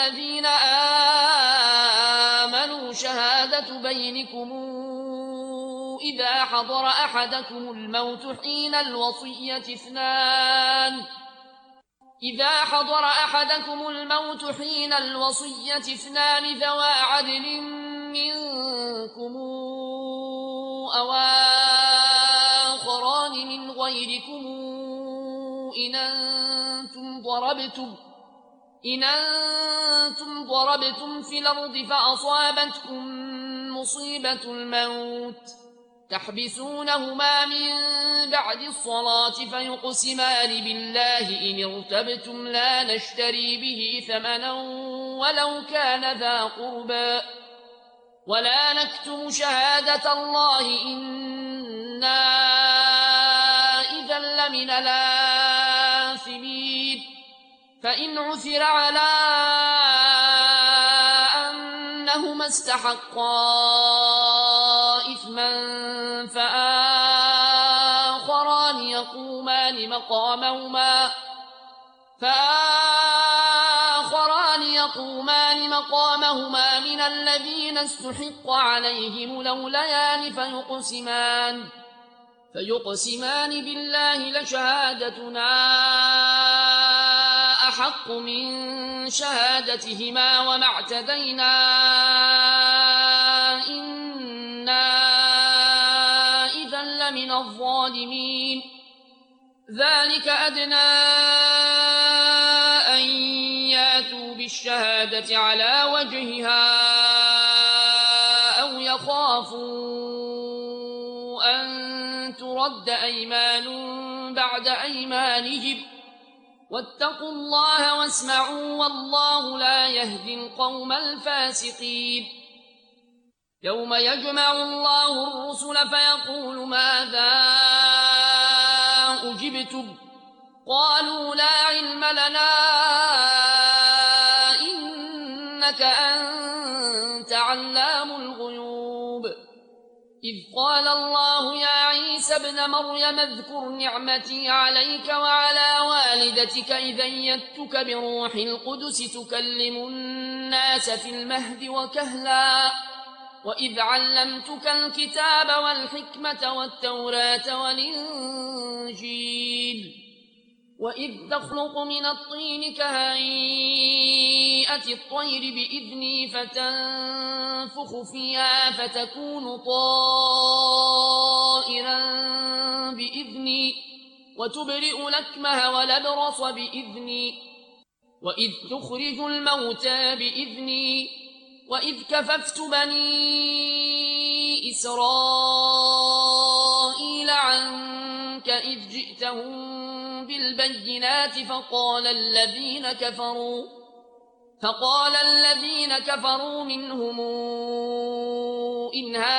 الذين آمنوا شهادة بينكم إذا حضر أحدكم الموت حين الوصية اثنان ذوى عدل منكم أو آخران من غيركم إن أنتم ضربتم في الأرض فأصابتكم مصيبة الموت تحبسونهما من بعد الصلاة فيقسمان بالله إن ارتبتم لا نشتري به ثمنا ولو كان ذا قربى ولا نكتم شهادة الله إنا إذا لمن الآثمين فإن عثر على أنهما استحقا إثما فآخران يقومان مقامهما من الذين استحق عليهم الأوليان فيقسمان بالله لشهادتنا أحق من شهادتهما وما اعتدينا إنا إذا لمن الظالمين ذلك أدنى أن ياتوا بالشهادة على وجهها أو يخافوا أن ترد أيمان بعد أيمانهم واتقوا الله واسمعوا والله لا يهدي القوم الفاسقين يوم يجمع الله الرسل فيقول ماذا أجبتم قالوا لا علم لنا إنك أنت علام الغيوب إذ قال الله يا عيسى ابن مريم اذكر نعمتي عليك وعلى والدتك إذ أيدتك بروح القدس تكلم الناس في المهد وكهلا وإذ علمتك الكتاب والحكمة والتوراة والإنجيل وإذ تخلق من الطين كهيئة الطير بإذني فتنفخ فيها فتكون طائرا بإذني وتبرئ الأكمه والأبرص بإذني وإذ تخرج الموتى بإذني وإذ كففت بني إسرائيل عنك إذ جئتهم بالبينات فقال الذين كفروا منهم إن هذا